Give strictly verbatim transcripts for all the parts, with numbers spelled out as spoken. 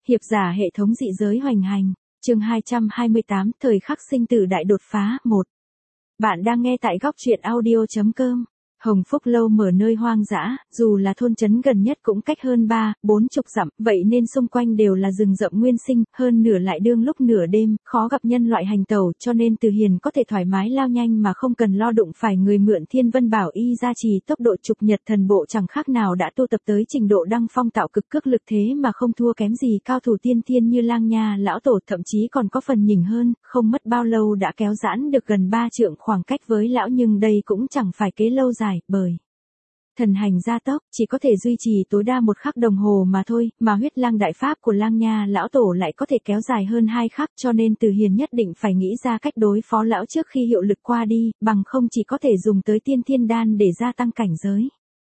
Hiệp giả hệ thống dị giới hoành hành, chương hai trăm hai mươi tám, thời khắc sinh tử đại đột phá, một. Bạn đang nghe tại góc truyện audio chấm com. Hồng Phúc Lâu mở nơi hoang dã, dù là thôn trấn gần nhất cũng cách hơn ba, bốn chục dặm, vậy nên xung quanh đều là rừng rậm nguyên sinh, hơn nửa lại đương lúc nửa đêm, khó gặp nhân loại hành tẩu, cho nên Từ Hiền có thể thoải mái lao nhanh mà không cần lo đụng phải người mượn Thiên Vân Bảo Y gia trì tốc độ trục nhật thần bộ chẳng khác nào đã tu tập tới trình độ đăng phong tạo cực cước lực thế mà không thua kém gì cao thủ tiên thiên như Lang Nha lão tổ, thậm chí còn có phần nhỉnh hơn, không mất bao lâu đã kéo giãn được gần ba trượng khoảng cách với lão, nhưng đây cũng chẳng phải kế lâu dài. Bởi thần hành gia tốc chỉ có thể duy trì tối đa một khắc đồng hồ mà thôi, mà huyết lang đại pháp của Lang Nha lão tổ lại có thể kéo dài hơn hai khắc, cho nên Từ Hiền nhất định phải nghĩ ra cách đối phó lão trước khi hiệu lực qua đi, bằng không chỉ có thể dùng tới tiên thiên đan để gia tăng cảnh giới.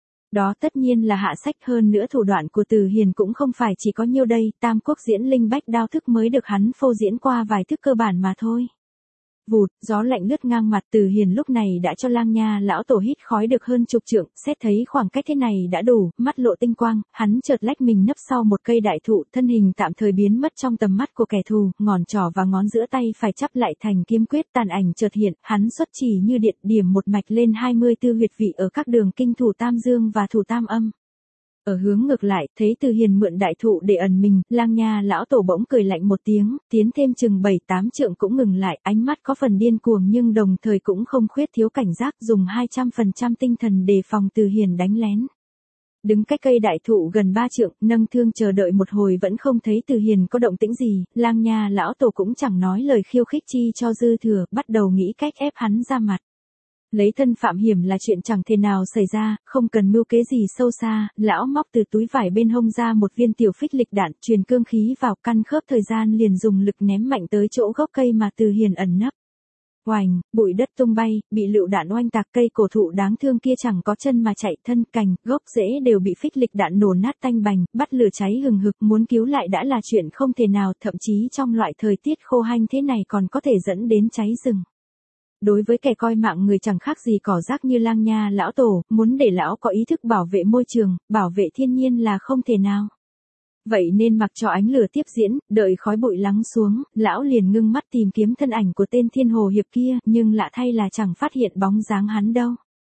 Đó tất nhiên là hạ sách, hơn nữa thủ đoạn của Từ Hiền cũng không phải chỉ có nhiêu đây, Tam Quốc diễn linh bách đao thức mới được hắn phô diễn qua vài thức cơ bản mà thôi. Vụt, gió lạnh lướt ngang mặt, Từ Hiền lúc này đã cho Lang Nha lão tổ hít khói được hơn chục trượng, xét thấy khoảng cách thế này đã đủ, mắt lộ tinh quang, hắn chợt lách mình nấp sau một cây đại thụ, thân hình tạm thời biến mất trong tầm mắt của kẻ thù, ngón trỏ và ngón giữa tay phải chắp lại thành kiếm quyết, tàn ảnh chợt hiện, hắn xuất chỉ như điện, điểm một mạch lên hai mươi tư huyệt vị ở các đường kinh thủ tam dương và thủ tam âm. Ở hướng ngược lại, thấy Từ Hiền mượn đại thụ để ẩn mình, Lang Nha lão tổ bỗng cười lạnh một tiếng, tiến thêm chừng bảy tám trượng cũng ngừng lại, ánh mắt có phần điên cuồng nhưng đồng thời cũng không khuyết thiếu cảnh giác, dùng hai trăm phần trăm tinh thần đề phòng Từ Hiền đánh lén. Đứng cách cây đại thụ gần ba trượng, nâng thương chờ đợi một hồi vẫn không thấy Từ Hiền có động tĩnh gì, Lang Nha lão tổ cũng chẳng nói lời khiêu khích chi cho dư thừa, bắt đầu nghĩ cách ép hắn ra mặt. Lấy thân phạm hiểm là chuyện chẳng thể nào xảy ra, không cần mưu kế gì sâu xa, lão móc từ túi vải bên hông ra một viên tiểu phích lịch đạn, truyền cương khí vào, căn khớp thời gian liền dùng lực ném mạnh tới chỗ gốc cây mà Từ Hiền ẩn nấp. Oành, bụi đất tung bay, bị lựu đạn oanh tạc, cây cổ thụ đáng thương kia chẳng có chân mà chạy, thân, cành, gốc rễ đều bị phích lịch đạn nổ nát tanh bành, bắt lửa cháy hừng hực, muốn cứu lại đã là chuyện không thể nào, thậm chí trong loại thời tiết khô hanh thế này còn có thể dẫn đến cháy rừng. Đối với kẻ coi mạng người chẳng khác gì cỏ rác như Lang Nha lão tổ, muốn để lão có ý thức bảo vệ môi trường, bảo vệ thiên nhiên là không thể nào. Vậy nên mặc cho ánh lửa tiếp diễn, đợi khói bụi lắng xuống, lão liền ngưng mắt tìm kiếm thân ảnh của tên Thiên Hồ Hiệp kia, nhưng lạ thay là chẳng phát hiện bóng dáng hắn đâu.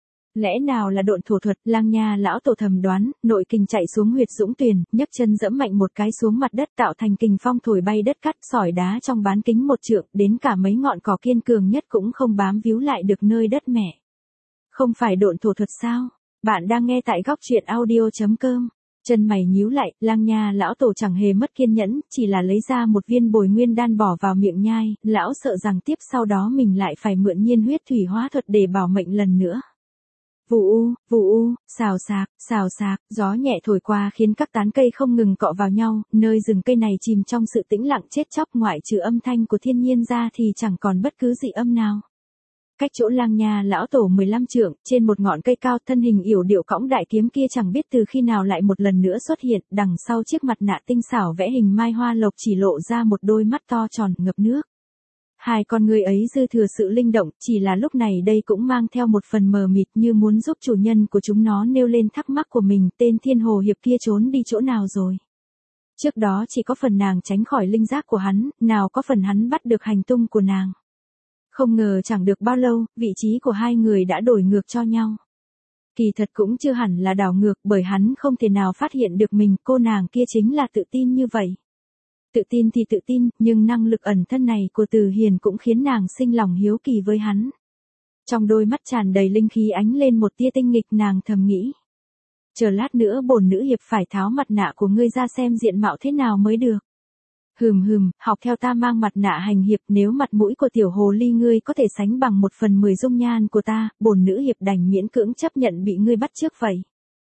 Lẽ nào là độn thổ thuật, Lang Nha lão tổ thầm đoán, nội kình chạy xuống huyệt dũng tuyền, nhấc chân dẫm mạnh một cái xuống mặt đất, tạo thành kình phong thổi bay đất cát, sỏi đá trong bán kính một trượng, đến cả mấy ngọn cỏ kiên cường nhất cũng không bám víu lại được nơi đất mẹ. Không phải độn thổ thuật sao? Bạn đang nghe tại góc truyện audio chấm com. Chân mày nhíu lại, Lang Nha lão tổ chẳng hề mất kiên nhẫn, chỉ là lấy ra một viên bồi nguyên đan bỏ vào miệng nhai, lão sợ rằng tiếp sau đó mình lại phải mượn nhiên huyết thủy hóa thuật để bảo mệnh lần nữa. Vù u, vù u, xào xạc, xào xạc, gió nhẹ thổi qua khiến các tán cây không ngừng cọ vào nhau, nơi rừng cây này chìm trong sự tĩnh lặng chết chóc, ngoại trừ âm thanh của thiên nhiên ra thì chẳng còn bất cứ dị âm nào. Cách chỗ Lang Nha lão tổ mười lăm trượng, trên một ngọn cây cao, thân hình yểu điệu cõng đại kiếm kia chẳng biết từ khi nào lại một lần nữa xuất hiện, đằng sau chiếc mặt nạ tinh xảo vẽ hình mai hoa lộc chỉ lộ ra một đôi mắt to tròn, ngập nước. Hai con người ấy dư thừa sự linh động, chỉ là lúc này đây cũng mang theo một phần mờ mịt, như muốn giúp chủ nhân của chúng nó nêu lên thắc mắc của mình, tên Thiên Hồ Hiệp kia trốn đi chỗ nào rồi. Trước đó chỉ có phần nàng tránh khỏi linh giác của hắn, nào có phần hắn bắt được hành tung của nàng. Không ngờ chẳng được bao lâu, vị trí của hai người đã đổi ngược cho nhau. Kỳ thật cũng chưa hẳn là đảo ngược, bởi hắn không thể nào phát hiện được mình, cô nàng kia chính là tự tin như vậy. Tự tin thì tự tin, nhưng năng lực ẩn thân này của Từ Hiền cũng khiến nàng sinh lòng hiếu kỳ với hắn. Trong đôi mắt tràn đầy linh khí ánh lên một tia tinh nghịch, nàng thầm nghĩ. Chờ lát nữa bổn nữ hiệp phải tháo mặt nạ của ngươi ra xem diện mạo thế nào mới được. Hừm hừm, học theo ta mang mặt nạ hành hiệp, nếu mặt mũi của tiểu hồ ly ngươi có thể sánh bằng một phần mười dung nhan của ta, bổn nữ hiệp đành miễn cưỡng chấp nhận bị ngươi bắt chước vậy.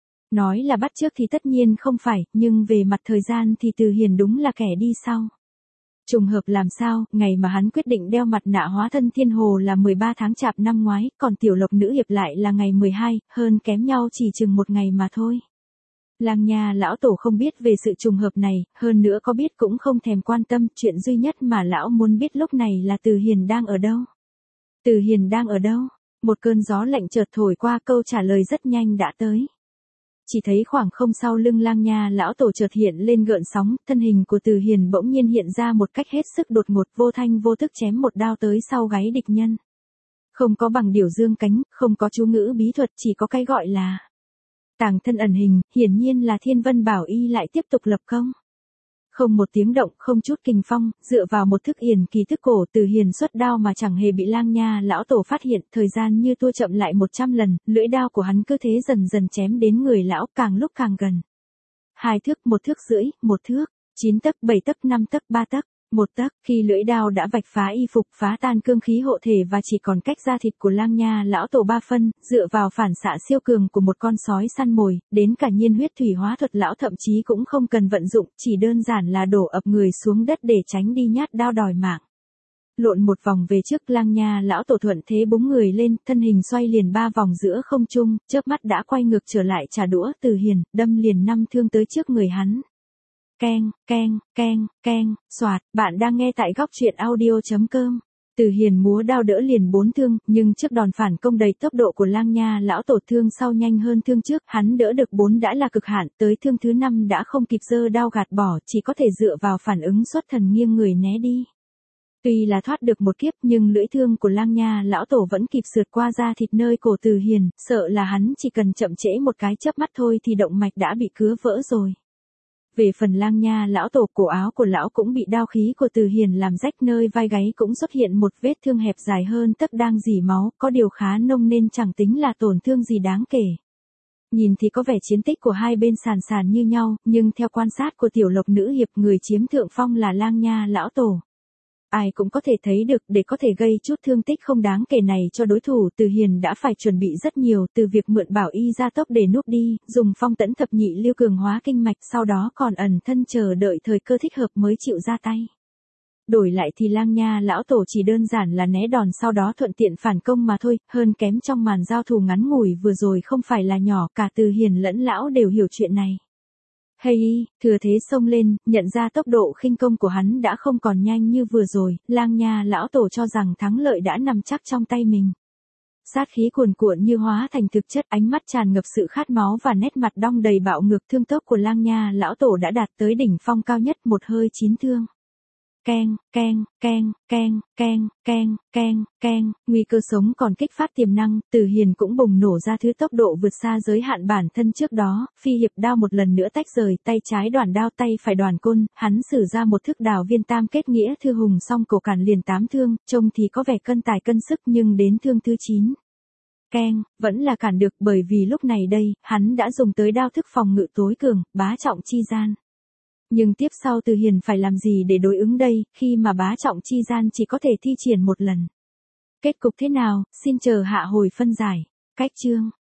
Nói là bắt chước thì tất nhiên không phải, nhưng về mặt thời gian thì Từ Hiền đúng là kẻ đi sau. Trùng hợp làm sao, ngày mà hắn quyết định đeo mặt nạ hóa thân Thiên Hồ là mười ba tháng chạp năm ngoái, còn tiểu lộc nữ hiệp lại là ngày mười hai, hơn kém nhau chỉ chừng một ngày mà thôi. Lang Nha lão tổ không biết về sự trùng hợp này, hơn nữa có biết cũng không thèm quan tâm, chuyện duy nhất mà lão muốn biết lúc này là Từ Hiền đang ở đâu. Từ Hiền đang ở đâu? Một cơn gió lạnh chợt thổi qua, câu trả lời rất nhanh đã tới. Chỉ thấy khoảng không sau lưng Lang Nha lão tổ chợt hiện lên gợn sóng, thân hình của Từ Hiền bỗng nhiên hiện ra một cách hết sức đột ngột, vô thanh vô tức chém một đao tới sau gáy địch nhân. Không có bằng điểu dương cánh, không có chú ngữ bí thuật, chỉ có cái gọi là tàng thân ẩn hình, hiển nhiên là Thiên Vân Bảo Y lại tiếp tục lập công. Không một tiếng động, không chút kình phong, dựa vào một thức yển kỳ thức cổ, Từ Hiền xuất đao mà chẳng hề bị Lang Nha lão tổ phát hiện, thời gian như tua chậm lại một trăm lần, lưỡi đao của hắn cứ thế dần dần chém đến người lão, càng lúc càng gần. Hai thước, một thước rưỡi, một thước, chín tấc, bảy tấc, năm tấc, ba tấc, một tấc, khi lưỡi đao đã vạch phá y phục, phá tan cương khí hộ thể và chỉ còn cách da thịt của Lang Nha lão tổ ba phân, dựa vào phản xạ siêu cường của một con sói săn mồi, đến cả nhiên huyết thủy hóa thuật lão thậm chí cũng không cần vận dụng, chỉ đơn giản là đổ ập người xuống đất để tránh đi nhát đao đòi mạng. Lộn một vòng về trước, Lang Nha lão tổ thuận thế búng người lên, thân hình xoay liền ba vòng giữa không trung, chớp mắt đã quay ngược trở lại trả đũa Từ Hiền, đâm liền năm thương tới trước người hắn. Keng, keng, keng, keng, soạt, bạn đang nghe tại góc truyện audio.com. Từ Hiền múa đao đỡ liền bốn thương, nhưng trước đòn phản công đầy tốc độ của Lang Nha lão tổ, thương sau nhanh hơn thương trước, hắn đỡ được bốn đã là cực hạn, tới thương thứ năm đã không kịp giơ đao gạt bỏ, chỉ có thể dựa vào phản ứng xuất thần nghiêng người né đi. Tuy là thoát được một kiếp nhưng lưỡi thương của Lang Nha lão tổ vẫn kịp sượt qua da thịt nơi cổ Từ Hiền, sợ là hắn chỉ cần chậm trễ một cái chớp mắt thôi thì động mạch đã bị cứa vỡ rồi. Về phần Lang Nha lão tổ, cổ áo của lão cũng bị đao khí của Từ Hiền làm rách, nơi vai gáy cũng xuất hiện một vết thương hẹp dài hơn tấc đang rỉ máu, có điều khá nông nên chẳng tính là tổn thương gì đáng kể. Nhìn thì có vẻ chiến tích của hai bên sàn sàn như nhau, nhưng theo quan sát của Tiểu Lộc nữ hiệp, người chiếm thượng phong là Lang Nha lão tổ. Ai cũng có thể thấy được, để có thể gây chút thương tích không đáng kể này cho đối thủ, Từ Hiền đã phải chuẩn bị rất nhiều, từ việc mượn bảo y gia tốc để núp đi, dùng phong tẫn thập nhị lưu cường hóa kinh mạch, sau đó còn ẩn thân chờ đợi thời cơ thích hợp mới chịu ra tay. Đổi lại thì Lang Nha lão tổ chỉ đơn giản là né đòn sau đó thuận tiện phản công mà thôi, hơn kém trong màn giao thủ ngắn ngủi vừa rồi không phải là nhỏ, cả Từ Hiền lẫn lão đều hiểu chuyện này. Hay y, thừa thế xông lên, nhận ra tốc độ khinh công của hắn đã không còn nhanh như vừa rồi, Lang Nha lão tổ cho rằng thắng lợi đã nằm chắc trong tay mình. Sát khí cuồn cuộn như hóa thành thực chất, ánh mắt tràn ngập sự khát máu và nét mặt đong đầy bạo ngược, thương tốc của Lang Nha lão tổ đã đạt tới đỉnh phong cao nhất, một hơi chín thương. Keng, keng, keng, keng, keng, keng, keng, keng, nguy cơ sống còn kích phát tiềm năng, Từ Hiền cũng bùng nổ ra thứ tốc độ vượt xa giới hạn bản thân trước đó, phi hiệp đao một lần nữa tách rời, tay trái đoản đao, tay phải đoản côn, hắn sử ra một thức đào viên tam kết nghĩa thư hùng, song cổ cản liền tám thương, trông thì có vẻ cân tài cân sức, nhưng đến thương thứ chín. Keng, vẫn là cản được, bởi vì lúc này đây, hắn đã dùng tới đao thức phòng ngự tối cường, bá trọng chi gian. Nhưng tiếp sau Từ Hiền phải làm gì để đối ứng đây, khi mà bá trọng chi gian chỉ có thể thi triển một lần. Kết cục thế nào, xin chờ hạ hồi phân giải. Cách chương.